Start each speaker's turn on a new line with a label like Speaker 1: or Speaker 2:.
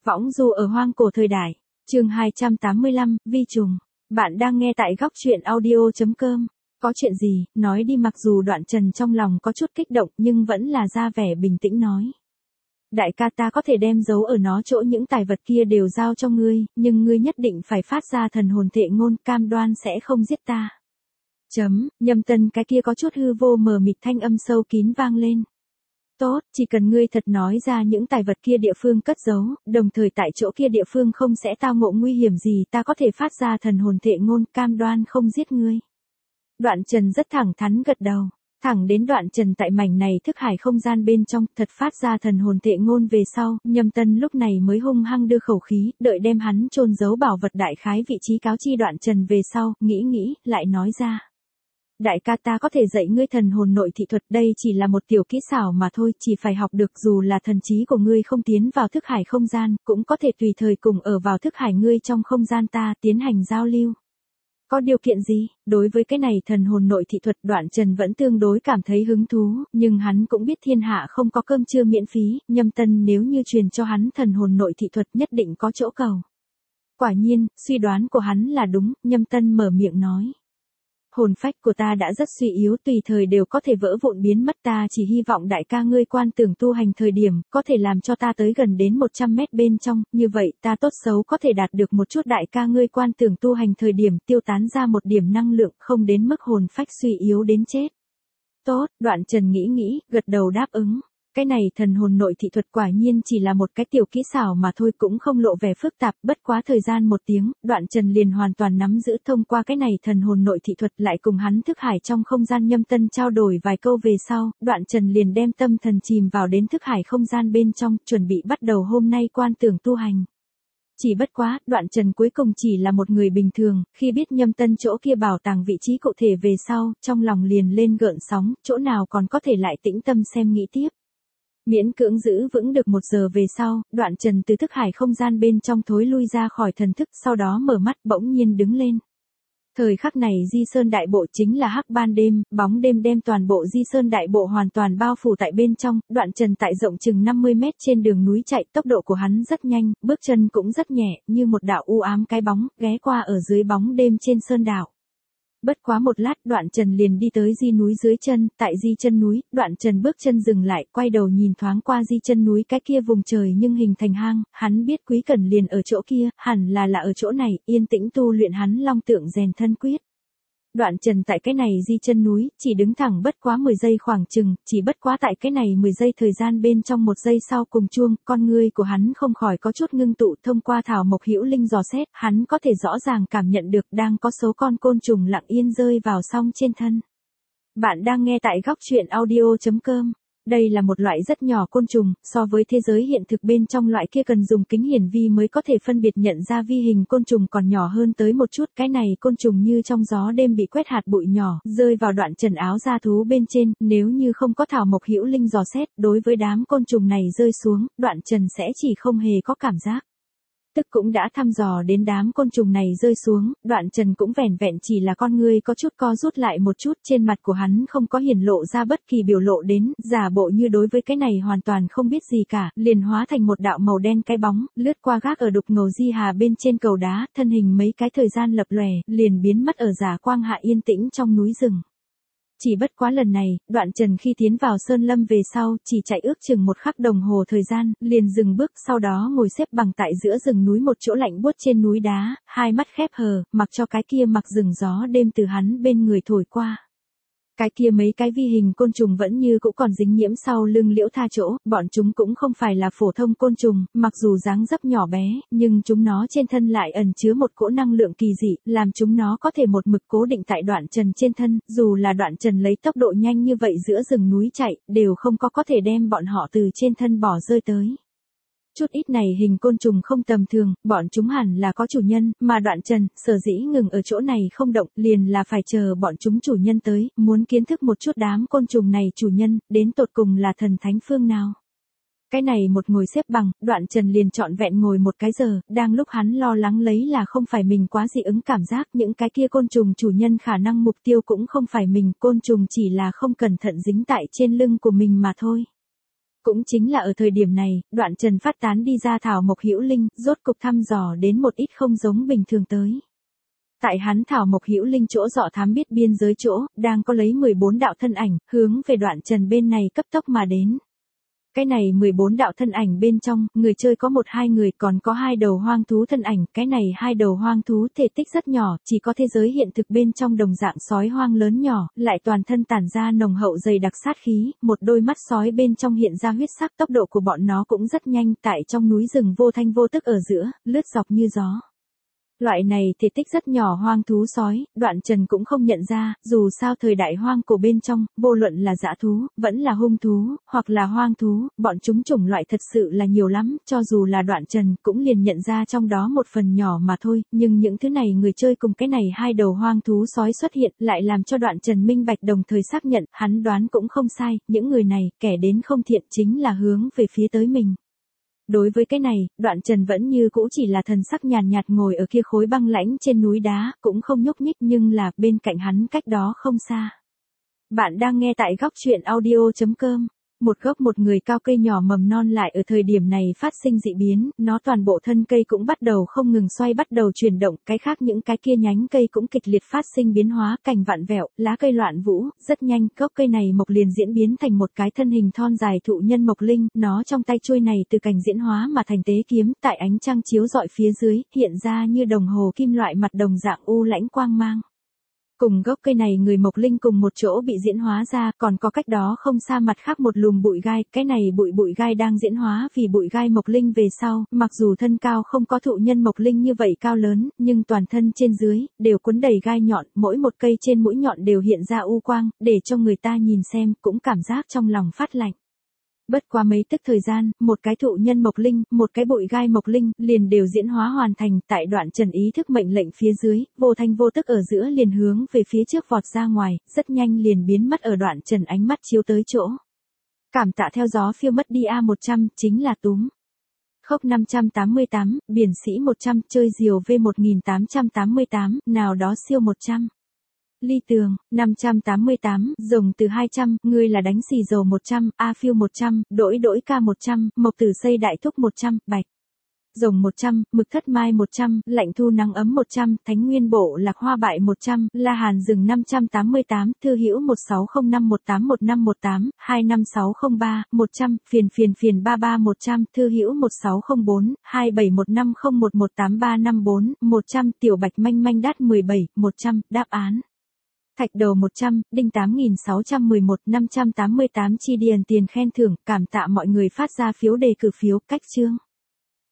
Speaker 1: Võng du ở hoang cổ thời đại. Chương 285, vi trùng. Bạn đang nghe tại góc truyện audio.com. Có chuyện gì, nói đi. Mặc dù Đoạn Trần trong lòng có chút kích động nhưng vẫn là ra vẻ bình tĩnh nói. Đại ca, ta có thể đem giấu ở nó chỗ những tài vật kia đều giao cho ngươi, nhưng ngươi nhất định phải phát ra thần hồn thệ ngôn, cam đoan sẽ không giết ta. Nhâm Tân cái kia có chút hư vô mờ mịt thanh âm sâu kín vang lên. Tốt, chỉ cần ngươi thật nói ra những tài vật kia địa phương cất giấu, đồng thời tại chỗ kia địa phương không sẽ tao ngộ nguy hiểm gì, ta có thể phát ra thần hồn thệ ngôn, cam đoan không giết ngươi. Đoạn Trần rất thẳng thắn gật đầu. Thẳng đến Đoạn Trần tại mảnh này thức hải không gian bên trong thật phát ra thần hồn thệ ngôn về sau, Nhâm Tân lúc này mới hung hăng đưa khẩu khí, đợi đem hắn chôn giấu bảo vật đại khái vị trí cáo chi Đoạn Trần về sau, nghĩ, lại nói ra. Đại ca, ta có thể dạy ngươi thần hồn nội thị thuật, đây chỉ là một tiểu kỹ xảo mà thôi, chỉ phải học được, dù là thần trí của ngươi không tiến vào thức hải không gian, cũng có thể tùy thời cùng ở vào thức hải ngươi trong không gian ta tiến hành giao lưu. Có điều kiện gì? Đối với cái này thần hồn nội thị thuật, Đoạn Trần vẫn tương đối cảm thấy hứng thú, nhưng hắn cũng biết thiên hạ không có cơm trưa miễn phí, Nhâm Tân nếu như truyền cho hắn thần hồn nội thị thuật nhất định có chỗ cầu. Quả nhiên, suy đoán của hắn là đúng, Nhâm Tân mở miệng nói. Hồn phách của ta đã rất suy yếu, tùy thời đều có thể vỡ vụn biến mất, ta chỉ hy vọng đại ca ngươi quan tưởng tu hành thời điểm, có thể làm cho ta tới gần đến 100 mét bên trong, như vậy ta tốt xấu có thể đạt được một chút đại ca ngươi quan tưởng tu hành thời điểm tiêu tán ra một điểm năng lượng, không đến mức hồn phách suy yếu đến chết. Tốt, Đoạn Trần nghĩ, gật đầu đáp ứng. Cái này thần hồn nội thị thuật quả nhiên chỉ là một cái tiểu kỹ xảo mà thôi, cũng không lộ vẻ phức tạp, bất quá thời gian 1 tiếng, Đoạn Trần liền hoàn toàn nắm giữ. Thông qua cái này thần hồn nội thị thuật lại cùng hắn thức hải trong không gian Nhâm Tân trao đổi vài câu về sau, Đoạn Trần liền đem tâm thần chìm vào đến thức hải không gian bên trong, chuẩn bị bắt đầu hôm nay quan tưởng tu hành. Chỉ bất quá, Đoạn Trần cuối cùng chỉ là một người bình thường, khi biết Nhâm Tân chỗ kia bảo tàng vị trí cụ thể về sau, trong lòng liền lên gợn sóng, chỗ nào còn có thể lại tĩnh tâm xem nghĩ tiếp. Miễn cưỡng giữ vững được 1 giờ về sau, Đoạn Trần từ thức hải không gian bên trong thối lui ra khỏi thần thức, sau đó mở mắt bỗng nhiên đứng lên. Thời khắc này Di Sơn Đại Bộ chính là hắc ban đêm, bóng đêm đem toàn bộ Di Sơn Đại Bộ hoàn toàn bao phủ tại bên trong, Đoạn Trần tại rộng chừng 50 mét trên đường núi chạy, tốc độ của hắn rất nhanh, bước chân cũng rất nhẹ, như một đạo u ám cái bóng, ghé qua ở dưới bóng đêm trên sơn đảo. Bất quá một lát, Đoạn Trần liền đi tới Di núi dưới chân, tại Di chân núi, Đoạn Trần bước chân dừng lại, quay đầu nhìn thoáng qua Di chân núi cái kia vùng trời nhưng hình thành hang, hắn biết Quý Cẩn liền ở chỗ kia, hẳn là ở chỗ này, yên tĩnh tu luyện hắn long tượng rèn thân quyết. Đoạn Trần tại cái này Di chân núi, chỉ đứng thẳng bất quá 10 giây khoảng chừng, chỉ bất quá tại cái này 10 giây thời gian bên trong 1 giây sau cùng chuông, con ngươi của hắn không khỏi có chút ngưng tụ. Thông qua thảo mộc hữu linh dò xét, hắn có thể rõ ràng cảm nhận được đang có số con côn trùng lặng yên rơi vào song trên thân. Bạn đang nghe tại góc truyện audio.com. Đây là một loại rất nhỏ côn trùng, so với thế giới hiện thực bên trong loại kia cần dùng kính hiển vi mới có thể phân biệt nhận ra vi hình côn trùng còn nhỏ hơn tới một chút. Cái này côn trùng như trong gió đêm bị quét hạt bụi nhỏ, rơi vào Đoạn Trần áo da thú bên trên, nếu như không có thảo mộc hữu linh dò xét, đối với đám côn trùng này rơi xuống, Đoạn Trần sẽ chỉ không hề có cảm giác. Tức cũng đã thăm dò đến đám côn trùng này rơi xuống, Đoạn Trần cũng vẻn vẹn chỉ là con ngươi có chút co rút lại một chút, trên mặt của hắn không có hiển lộ ra bất kỳ biểu lộ đến, giả bộ như đối với cái này hoàn toàn không biết gì cả, liền hóa thành một đạo màu đen cái bóng, lướt qua gác ở đục ngầu Di Hà bên trên cầu đá, thân hình mấy cái thời gian lập lòe, liền biến mất ở giả quang hạ yên tĩnh trong núi rừng. Chỉ bất quá lần này, Đoạn Trần khi tiến vào sơn lâm về sau, chỉ chạy ước chừng 1 khắc đồng hồ thời gian, liền dừng bước, sau đó ngồi xếp bằng tại giữa rừng núi một chỗ lạnh buốt trên núi đá, hai mắt khép hờ, mặc cho cái kia mặc rừng gió đêm từ hắn bên người thổi qua. Cái kia mấy cái vi hình côn trùng vẫn như cũ còn dính nhiễm sau lưng Liễu Tha chỗ, bọn chúng cũng không phải là phổ thông côn trùng, mặc dù dáng dấp nhỏ bé, nhưng chúng nó trên thân lại ẩn chứa một cỗ năng lượng kỳ dị, làm chúng nó có thể một mực cố định tại Đoạn Trần trên thân, dù là Đoạn Trần lấy tốc độ nhanh như vậy giữa rừng núi chạy, đều không có thể đem bọn họ từ trên thân bỏ rơi tới. Chút ít này hình côn trùng không tầm thường, bọn chúng hẳn là có chủ nhân, mà Đoạn Trần, sở dĩ ngừng ở chỗ này không động, liền là phải chờ bọn chúng chủ nhân tới, muốn kiến thức một chút đám côn trùng này chủ nhân, đến tột cùng là thần thánh phương nào. Cái này một ngồi xếp bằng, Đoạn Trần liền trọn vẹn ngồi 1 cái giờ, đang lúc hắn lo lắng lấy là không phải mình quá dị ứng cảm giác, những cái kia côn trùng chủ nhân khả năng mục tiêu cũng không phải mình, côn trùng chỉ là không cẩn thận dính tại trên lưng của mình mà thôi. Cũng chính là ở thời điểm này, Đoạn Trần phát tán đi ra thảo mộc hữu linh, rốt cục thăm dò đến một ít không giống bình thường tới. Tại hắn thảo mộc hữu linh chỗ dọ thám biết biên giới chỗ, đang có lấy 14 đạo thân ảnh, hướng về Đoạn Trần bên này cấp tốc mà đến. Cái này 14 đạo thân ảnh bên trong, người chơi có 1-2 người, còn có 2 đầu hoang thú thân ảnh, cái này 2 đầu hoang thú thể tích rất nhỏ, chỉ có thế giới hiện thực bên trong đồng dạng sói hoang lớn nhỏ, lại toàn thân tản ra nồng hậu dày đặc sát khí, một đôi mắt sói bên trong hiện ra huyết sắc, tốc độ của bọn nó cũng rất nhanh, tại trong núi rừng vô thanh vô tức ở giữa, lướt dọc như gió. Loại này thể tích rất nhỏ hoang thú sói, Đoạn Trần cũng không nhận ra, dù sao thời đại hoang cổ bên trong, vô luận là dã thú, vẫn là hung thú, hoặc là hoang thú, bọn chúng chủng loại thật sự là nhiều lắm, cho dù là Đoạn Trần cũng liền nhận ra trong đó một phần nhỏ mà thôi, nhưng những thứ này người chơi cùng cái này 2 đầu hoang thú sói xuất hiện, lại làm cho Đoạn Trần minh bạch đồng thời xác nhận, hắn đoán cũng không sai, những người này, kẻ đến không thiện chính là hướng về phía tới mình. Đối với cái này, Đoạn Trần vẫn như cũ chỉ là thần sắc nhàn nhạt ngồi ở kia khối băng lãnh trên núi đá, cũng không nhúc nhích nhưng là bên cạnh hắn cách đó không xa. Bạn đang nghe tại góc truyện audio.com. Một gốc một người cao cây nhỏ mầm non lại ở thời điểm này phát sinh dị biến, nó toàn bộ thân cây cũng bắt đầu không ngừng xoay bắt đầu chuyển động, cái khác những cái kia nhánh cây cũng kịch liệt phát sinh biến hóa, cành vặn vẹo, lá cây loạn vũ, rất nhanh, gốc cây này mộc liền diễn biến thành một cái thân hình thon dài thụ nhân mộc linh, nó trong tay chuôi này từ cành diễn hóa mà thành tế kiếm, tại ánh trăng chiếu rọi phía dưới, hiện ra như đồng hồ kim loại mặt đồng dạng u lãnh quang mang. Cùng gốc cây này người mộc linh cùng một chỗ bị diễn hóa ra, còn có cách đó không xa mặt khác một lùm bụi gai, cái này bụi gai đang diễn hóa vì bụi gai mộc linh về sau, mặc dù thân cao không có thụ nhân mộc linh như vậy cao lớn, nhưng toàn thân trên dưới, đều cuốn đầy gai nhọn, mỗi một cây trên mũi nhọn đều hiện ra u quang, để cho người ta nhìn xem, cũng cảm giác trong lòng phát lạnh. Bất qua mấy tức thời gian, một cái thụ nhân mộc linh, một cái bụi gai mộc linh, liền đều diễn hóa hoàn thành, tại Đoạn Trần ý thức mệnh lệnh phía dưới, vô thanh vô tức ở giữa liền hướng về phía trước vọt ra ngoài, rất nhanh liền biến mất ở Đoạn Trần ánh mắt chiếu tới chỗ. Cảm tạ theo gió phiêu mất đi A100, chính là túm. Khốc 588, biển sĩ 100, chơi diều V1888, nào đó siêu 100. Ly Tường, 588, rồng từ 200, ngươi là đánh xì dầu 100, A phiêu 100, đổi ca 100, mộc tử xây đại thúc 100, bạch. Rồng 100, mực thất mai 100, lạnh thu nắng ấm 100, thánh nguyên bộ lạc hoa bại 100, la hàn rừng 588, thư hữu 1605181518, 25603, 100, phiền 33 100, thư hữu 1604, 2715011834, 100, tiểu bạch manh manh đát 17, 100, đáp án. Thạch đầu 100, đinh 8611, 588 chi điền tiền khen thưởng, cảm tạ mọi người phát ra phiếu đề cử phiếu, cách chương.